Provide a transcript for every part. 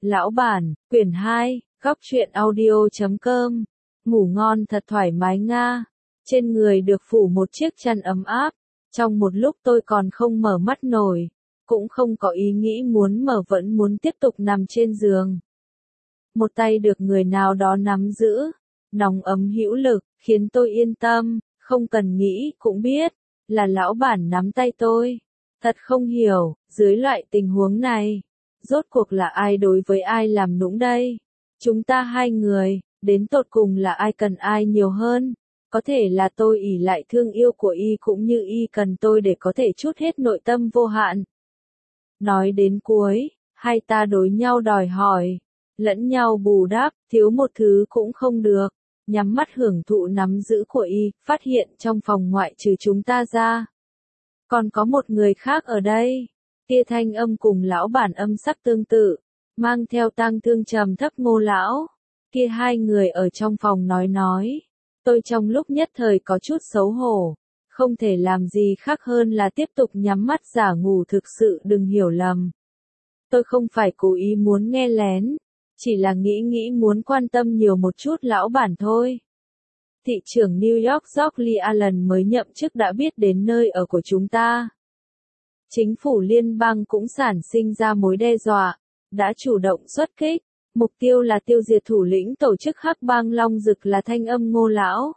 Lão bản, quyển 2, góc truyện audio.com. Ngủ ngon thật thoải mái nga. Trên người được phủ một chiếc chăn ấm áp. Trong một lúc tôi còn không mở mắt nổi. Cũng không có ý nghĩ muốn mở, vẫn muốn tiếp tục nằm trên giường. Một tay được người nào đó nắm giữ. Nóng ấm hữu lực, khiến tôi yên tâm. Không cần nghĩ, cũng biết. Là lão bản nắm tay tôi. Thật không hiểu, dưới loại tình huống này. Rốt cuộc là ai đối với ai làm nũng đây? Chúng ta hai người, đến tột cùng là ai cần ai nhiều hơn? Có thể là tôi ỷ lại thương yêu của y, cũng như y cần tôi để có thể trút hết nội tâm vô hạn. Nói đến cuối, hai ta đối nhau đòi hỏi, lẫn nhau bù đắp, thiếu một thứ cũng không được. Nhắm mắt hưởng thụ nắm giữ của y, phát hiện trong phòng ngoại trừ chúng ta ra. Còn có một người khác ở đây. Kia thanh âm cùng lão bản âm sắc tương tự, mang theo tang thương trầm thấp. Ngô lão. Kia hai người ở trong phòng nói. Tôi trong lúc nhất thời có chút xấu hổ. Không thể làm gì khác hơn là tiếp tục nhắm mắt giả ngủ, thực sự đừng hiểu lầm. Tôi không phải cố ý muốn nghe lén. Chỉ là nghĩ muốn quan tâm nhiều một chút lão bản thôi. Thị trưởng New York George Allen mới nhậm chức đã biết đến nơi ở của chúng ta. Chính phủ liên bang cũng sản sinh ra mối đe dọa, đã chủ động xuất kích, mục tiêu là tiêu diệt thủ lĩnh tổ chức hắc bang Long Dực, là thanh âm Ngô lão.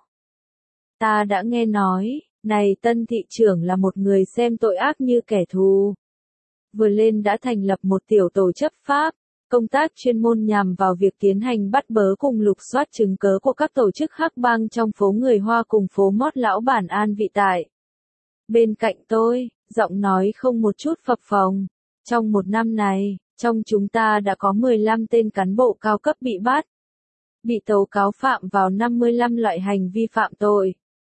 Ta đã nghe nói, này tân thị trưởng là một người xem tội ác như kẻ thù. Vừa lên đã thành lập một tiểu tổ chấp pháp, công tác chuyên môn nhằm vào việc tiến hành bắt bớ cùng lục soát chứng cớ của các tổ chức hắc bang trong phố người Hoa cùng phố Mót. Lão bản an vị tại bên cạnh tôi, giọng nói không một chút phập phồng. Trong một năm này, trong chúng ta đã có 15 tên cán bộ cao cấp bị bắt, bị tố cáo phạm vào 55 loại hành vi phạm tội,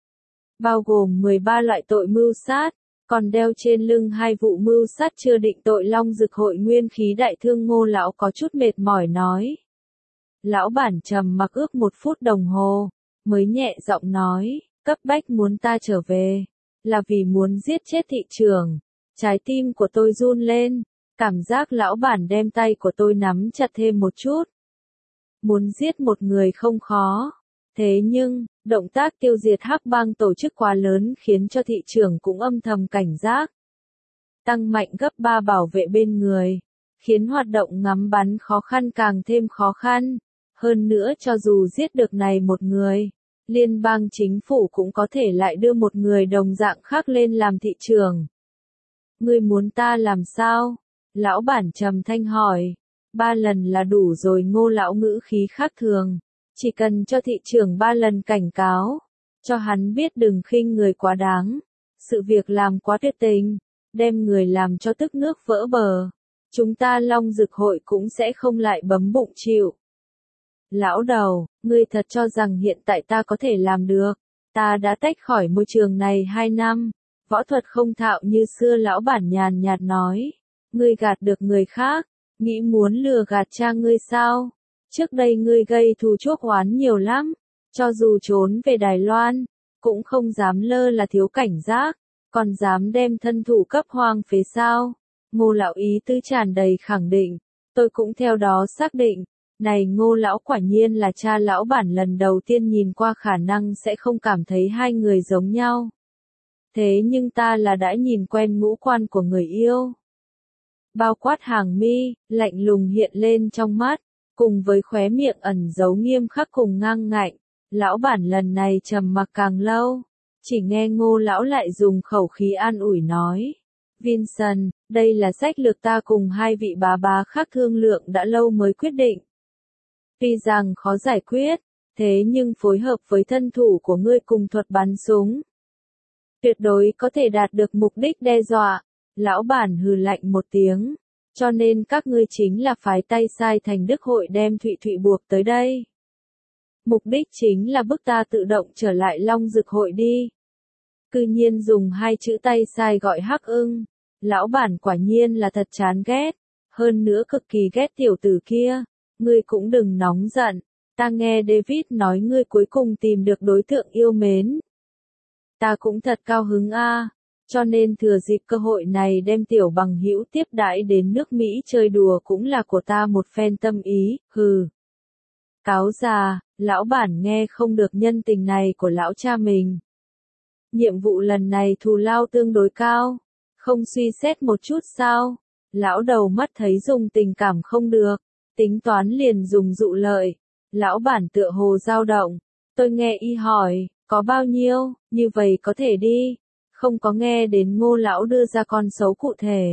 bao gồm 13 loại tội mưu sát, còn đeo trên lưng 2 vụ mưu sát chưa định tội. Long Dực hội nguyên khí đại thương. Ngô lão có chút mệt mỏi nói. Lão bản trầm mặc ước 1 phút đồng hồ, mới nhẹ giọng nói, cấp bách muốn ta trở về, là vì muốn giết chết thị trưởng. Trái tim của tôi run lên, cảm giác lão bản đem tay của tôi nắm chặt thêm một chút. Muốn giết một người không khó, thế nhưng, động tác tiêu diệt hắc bang tổ chức quá lớn khiến cho thị trưởng cũng âm thầm cảnh giác. Tăng mạnh gấp 3 bảo vệ bên người, khiến hoạt động ngắm bắn khó khăn càng thêm khó khăn. Hơn nữa, cho dù giết được này một người, liên bang chính phủ cũng có thể lại đưa một người đồng dạng khác lên làm thị trưởng. Ngươi muốn ta làm sao? Lão bản trầm thanh hỏi. 3 lần là đủ rồi. Ngô lão ngữ khí khác thường. Chỉ cần cho thị trưởng 3 lần cảnh cáo, cho hắn biết đừng khinh người quá đáng, sự việc làm quá tuyệt tình, đem người làm cho tức nước vỡ bờ, chúng ta Long Dực hội cũng sẽ không lại bấm bụng chịu. Lão đầu, ngươi thật cho rằng hiện tại ta có thể làm được? Ta đã tách khỏi môi trường này 2 năm, võ thuật không thạo như xưa. Lão bản nhàn nhạt nói. Ngươi gạt được người khác, nghĩ muốn lừa gạt cha ngươi sao? Trước đây ngươi gây thù chuốc oán nhiều lắm, cho dù trốn về Đài Loan, cũng không dám lơ là thiếu cảnh giác, còn dám đem thân thủ cấp hoang phế sao? Ngô lão ý tứ tràn đầy khẳng định, tôi cũng theo đó xác định, này Ngô lão quả nhiên là cha. Lão bản lần đầu tiên nhìn qua khả năng sẽ không cảm thấy hai người giống nhau. Thế nhưng ta là đã nhìn quen ngũ quan của người yêu. Bao quát hàng mi, lạnh lùng hiện lên trong mắt, cùng với khóe miệng ẩn giấu nghiêm khắc cùng ngang ngạnh. Lão bản lần này trầm mặc càng lâu, chỉ nghe Ngô lão lại dùng khẩu khí an ủi nói. Vincent, đây là sách lược ta cùng 2 vị bá khác thương lượng đã lâu mới quyết định. Tuy rằng khó giải quyết, thế nhưng phối hợp với thân thủ của ngươi cùng thuật bắn súng, tuyệt đối có thể đạt được mục đích đe dọa. Lão bản hừ lạnh một tiếng. Cho nên các ngươi chính là phái tay sai thành Đức hội đem Thụy Thụy buộc tới đây. Mục đích chính là bức ta tự động trở lại Long Dực hội đi. Cư nhiên dùng 2 chữ tay sai gọi Hắc Ưng. Lão bản quả nhiên là thật chán ghét. Hơn nữa cực kỳ ghét tiểu tử kia. Ngươi cũng đừng nóng giận. Ta nghe David nói ngươi cuối cùng tìm được đối tượng yêu mến. Ta cũng thật cao hứng a. cho nên thừa dịp cơ hội này đem tiểu bằng hữu tiếp đãi đến nước Mỹ chơi đùa cũng là của ta một phen tâm ý, hừ. Cáo già, lão bản nghe không được nhân tình này của lão cha mình. Nhiệm vụ lần này thù lao tương đối cao, không suy xét một chút sao? Lão đầu mắt thấy dùng tình cảm không được, tính toán liền dùng dụ lợi. Lão bản tựa hồ dao động, tôi nghe y hỏi, có bao nhiêu, như vậy có thể đi, không có nghe đến Ngô lão đưa ra con số cụ thể.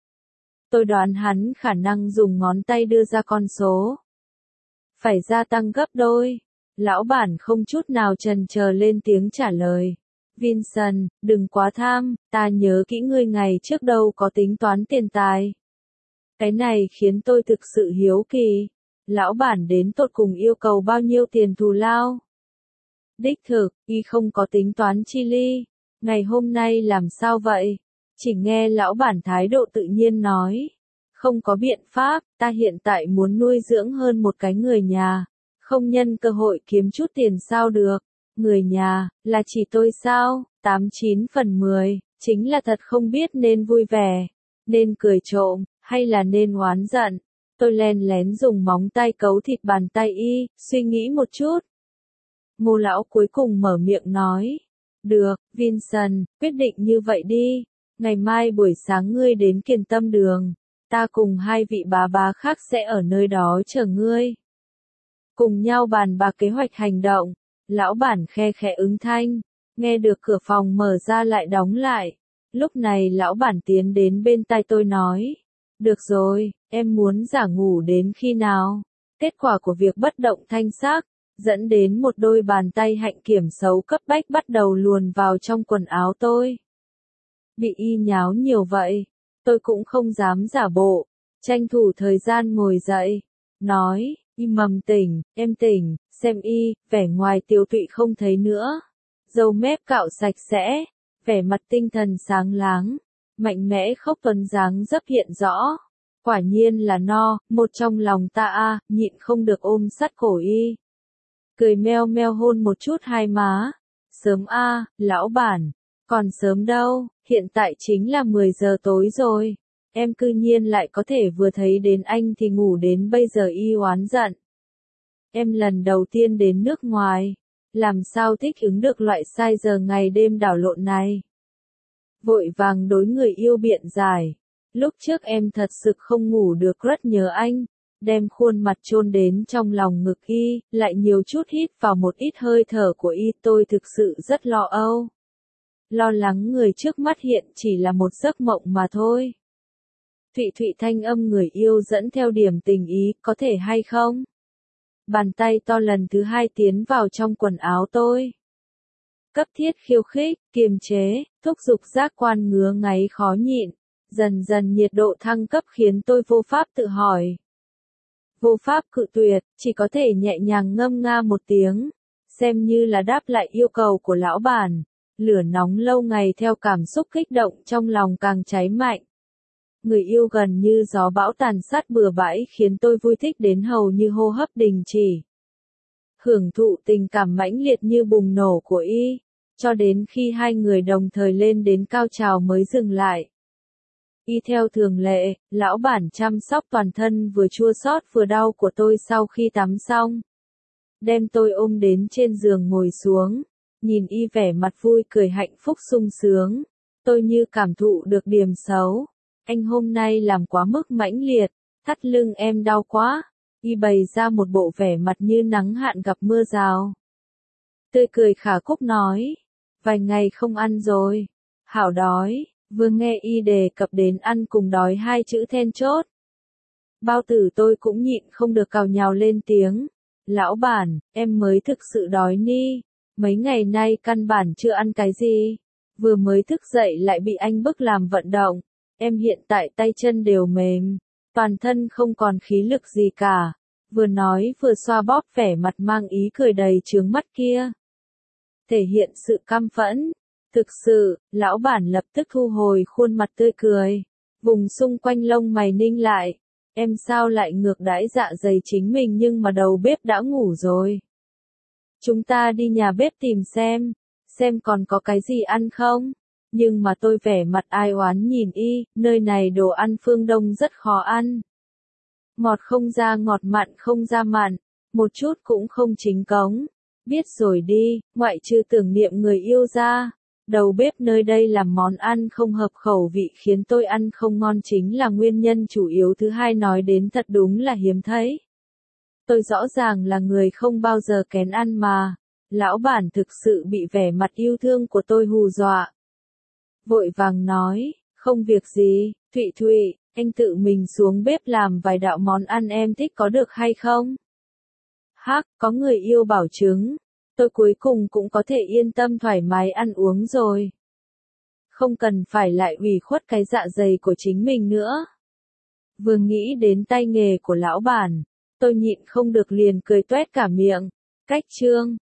Tôi đoán hắn khả năng dùng ngón tay đưa ra con số. Phải gia tăng gấp đôi. Lão bản không chút nào chần chờ lên tiếng trả lời. Vincent, đừng quá tham, ta nhớ kỹ ngươi ngày trước đâu có tính toán tiền tài. Cái này khiến tôi thực sự hiếu kỳ. Lão bản đến tột cùng yêu cầu bao nhiêu tiền thù lao? Đích thực, y không có tính toán chi ly. Ngày hôm nay làm sao vậy? Chỉ nghe lão bản thái độ tự nhiên nói. Không có biện pháp, ta hiện tại muốn nuôi dưỡng hơn một cái người nhà. Không nhân cơ hội kiếm chút tiền sao được. Người nhà, là chỉ tôi sao? 89 phần 10, chính là thật không biết nên vui vẻ, nên cười trộm, hay là nên oán giận. Tôi len lén dùng móng tay cấu thịt bàn tay y, suy nghĩ một chút. Ngô lão cuối cùng mở miệng nói. Được, Vincent, quyết định như vậy đi. Ngày mai buổi sáng ngươi đến Kiền Tâm Đường. Ta cùng hai vị bà khác sẽ ở nơi đó chờ ngươi. Cùng nhau bàn bạc kế hoạch hành động. Lão bản khe khẽ ứng thanh. Nghe được cửa phòng mở ra lại đóng lại. Lúc này lão bản tiến đến bên tai tôi nói. Được rồi, em muốn giả ngủ đến khi nào? Kết quả của việc bất động thanh sắc, dẫn đến một đôi bàn tay hạnh kiểm xấu cấp bách bắt đầu luồn vào trong quần áo tôi. Bị y nháo nhiều vậy, tôi cũng không dám giả bộ, tranh thủ thời gian ngồi dậy, nói, y mầm tỉnh, em tỉnh, xem y, vẻ ngoài tiêu tụy không thấy nữa. Râu mép cạo sạch sẽ, vẻ mặt tinh thần sáng láng, mạnh mẽ khốc tuấn dáng dấp hiện rõ. Quả nhiên là no, một trong lòng ta nhịn không được ôm sát cổ y. Cười meo meo hôn một chút hai má. Sớm lão bản, còn sớm đâu, hiện tại chính là 10 giờ tối rồi. Em cư nhiên lại có thể vừa thấy đến anh thì ngủ đến bây giờ y oán giận. Em lần đầu tiên đến nước ngoài, làm sao thích ứng được loại sai giờ ngày đêm đảo lộn này. Vội vàng đối người yêu biện giải. Lúc trước em thật sự không ngủ được rất nhớ anh, đem khuôn mặt chôn đến trong lòng ngực y, lại nhiều chút hít vào một ít hơi thở của y, tôi thực sự rất lo âu. Lo lắng người trước mắt hiện chỉ là một giấc mộng mà thôi. Thụy Thụy thanh âm người yêu dẫn theo điểm tình ý, có thể hay không? Bàn tay to lần thứ hai tiến vào trong quần áo tôi. Cấp thiết khiêu khích, kiềm chế, thúc giục giác quan ngứa ngáy khó nhịn. Dần dần nhiệt độ thăng cấp khiến tôi vô pháp tự hỏi. Vô pháp cự tuyệt, chỉ có thể nhẹ nhàng ngâm nga một tiếng, xem như là đáp lại yêu cầu của lão bản. Lửa nóng lâu ngày theo cảm xúc kích động trong lòng càng cháy mạnh. Người yêu gần như gió bão tàn sát bừa bãi khiến tôi vui thích đến hầu như hô hấp đình chỉ. Hưởng thụ tình cảm mãnh liệt như bùng nổ của y, cho đến khi hai người đồng thời lên đến cao trào mới dừng lại. Y theo thường lệ, lão bản chăm sóc toàn thân vừa chua xót vừa đau của tôi sau khi tắm xong. Đem tôi ôm đến trên giường ngồi xuống, nhìn y vẻ mặt vui cười hạnh phúc sung sướng. Tôi như cảm thụ được điểm xấu. Anh hôm nay làm quá mức mãnh liệt, thắt lưng em đau quá. Y bày ra một bộ vẻ mặt như nắng hạn gặp mưa rào. Tươi cười khả cúc nói, vài ngày không ăn rồi, hảo đói. Vừa nghe y đề cập đến ăn cùng đói hai chữ then chốt. Bao tử tôi cũng nhịn không được cào nhào lên tiếng. Lão bản, em mới thực sự đói ni. Mấy ngày nay căn bản chưa ăn cái gì. Vừa mới thức dậy lại bị anh bức làm vận động. Em hiện tại tay chân đều mềm. Toàn thân không còn khí lực gì cả. Vừa nói vừa xoa bóp vẻ mặt mang ý cười đầy chướng mắt kia. Thể hiện sự căm phẫn. Thực sự, lão bản lập tức thu hồi khuôn mặt tươi cười. Vùng xung quanh lông mày ninh lại. Em sao lại ngược đãi dạ dày chính mình nhưng mà đầu bếp đã ngủ rồi. Chúng ta đi nhà bếp tìm xem còn có cái gì ăn không? Nhưng mà tôi vẻ mặt ai oán nhìn y, nơi này đồ ăn phương Đông rất khó ăn. Ngọt không ra ngọt, mặn không ra mặn, một chút cũng không chính cống. Biết rồi đi, ngoại trừ tưởng niệm người yêu ra, đầu bếp nơi đây làm món ăn không hợp khẩu vị khiến tôi ăn không ngon chính là nguyên nhân chủ yếu thứ hai, nói đến thật đúng là hiếm thấy. Tôi rõ ràng là người không bao giờ kén ăn mà. Lão bản thực sự bị vẻ mặt yêu thương của tôi hù dọa. Vội vàng nói, không việc gì, Thụy Thụy, anh tự mình xuống bếp làm vài đạo món ăn em thích có được hay không? Hắc, có người yêu bảo chứng, tôi cuối cùng cũng có thể yên tâm thoải mái ăn uống rồi. Không cần phải lại ủy khuất cái dạ dày của chính mình nữa. Vừa nghĩ đến tay nghề của lão bản, tôi nhịn không được liền cười toét cả miệng. Cách chương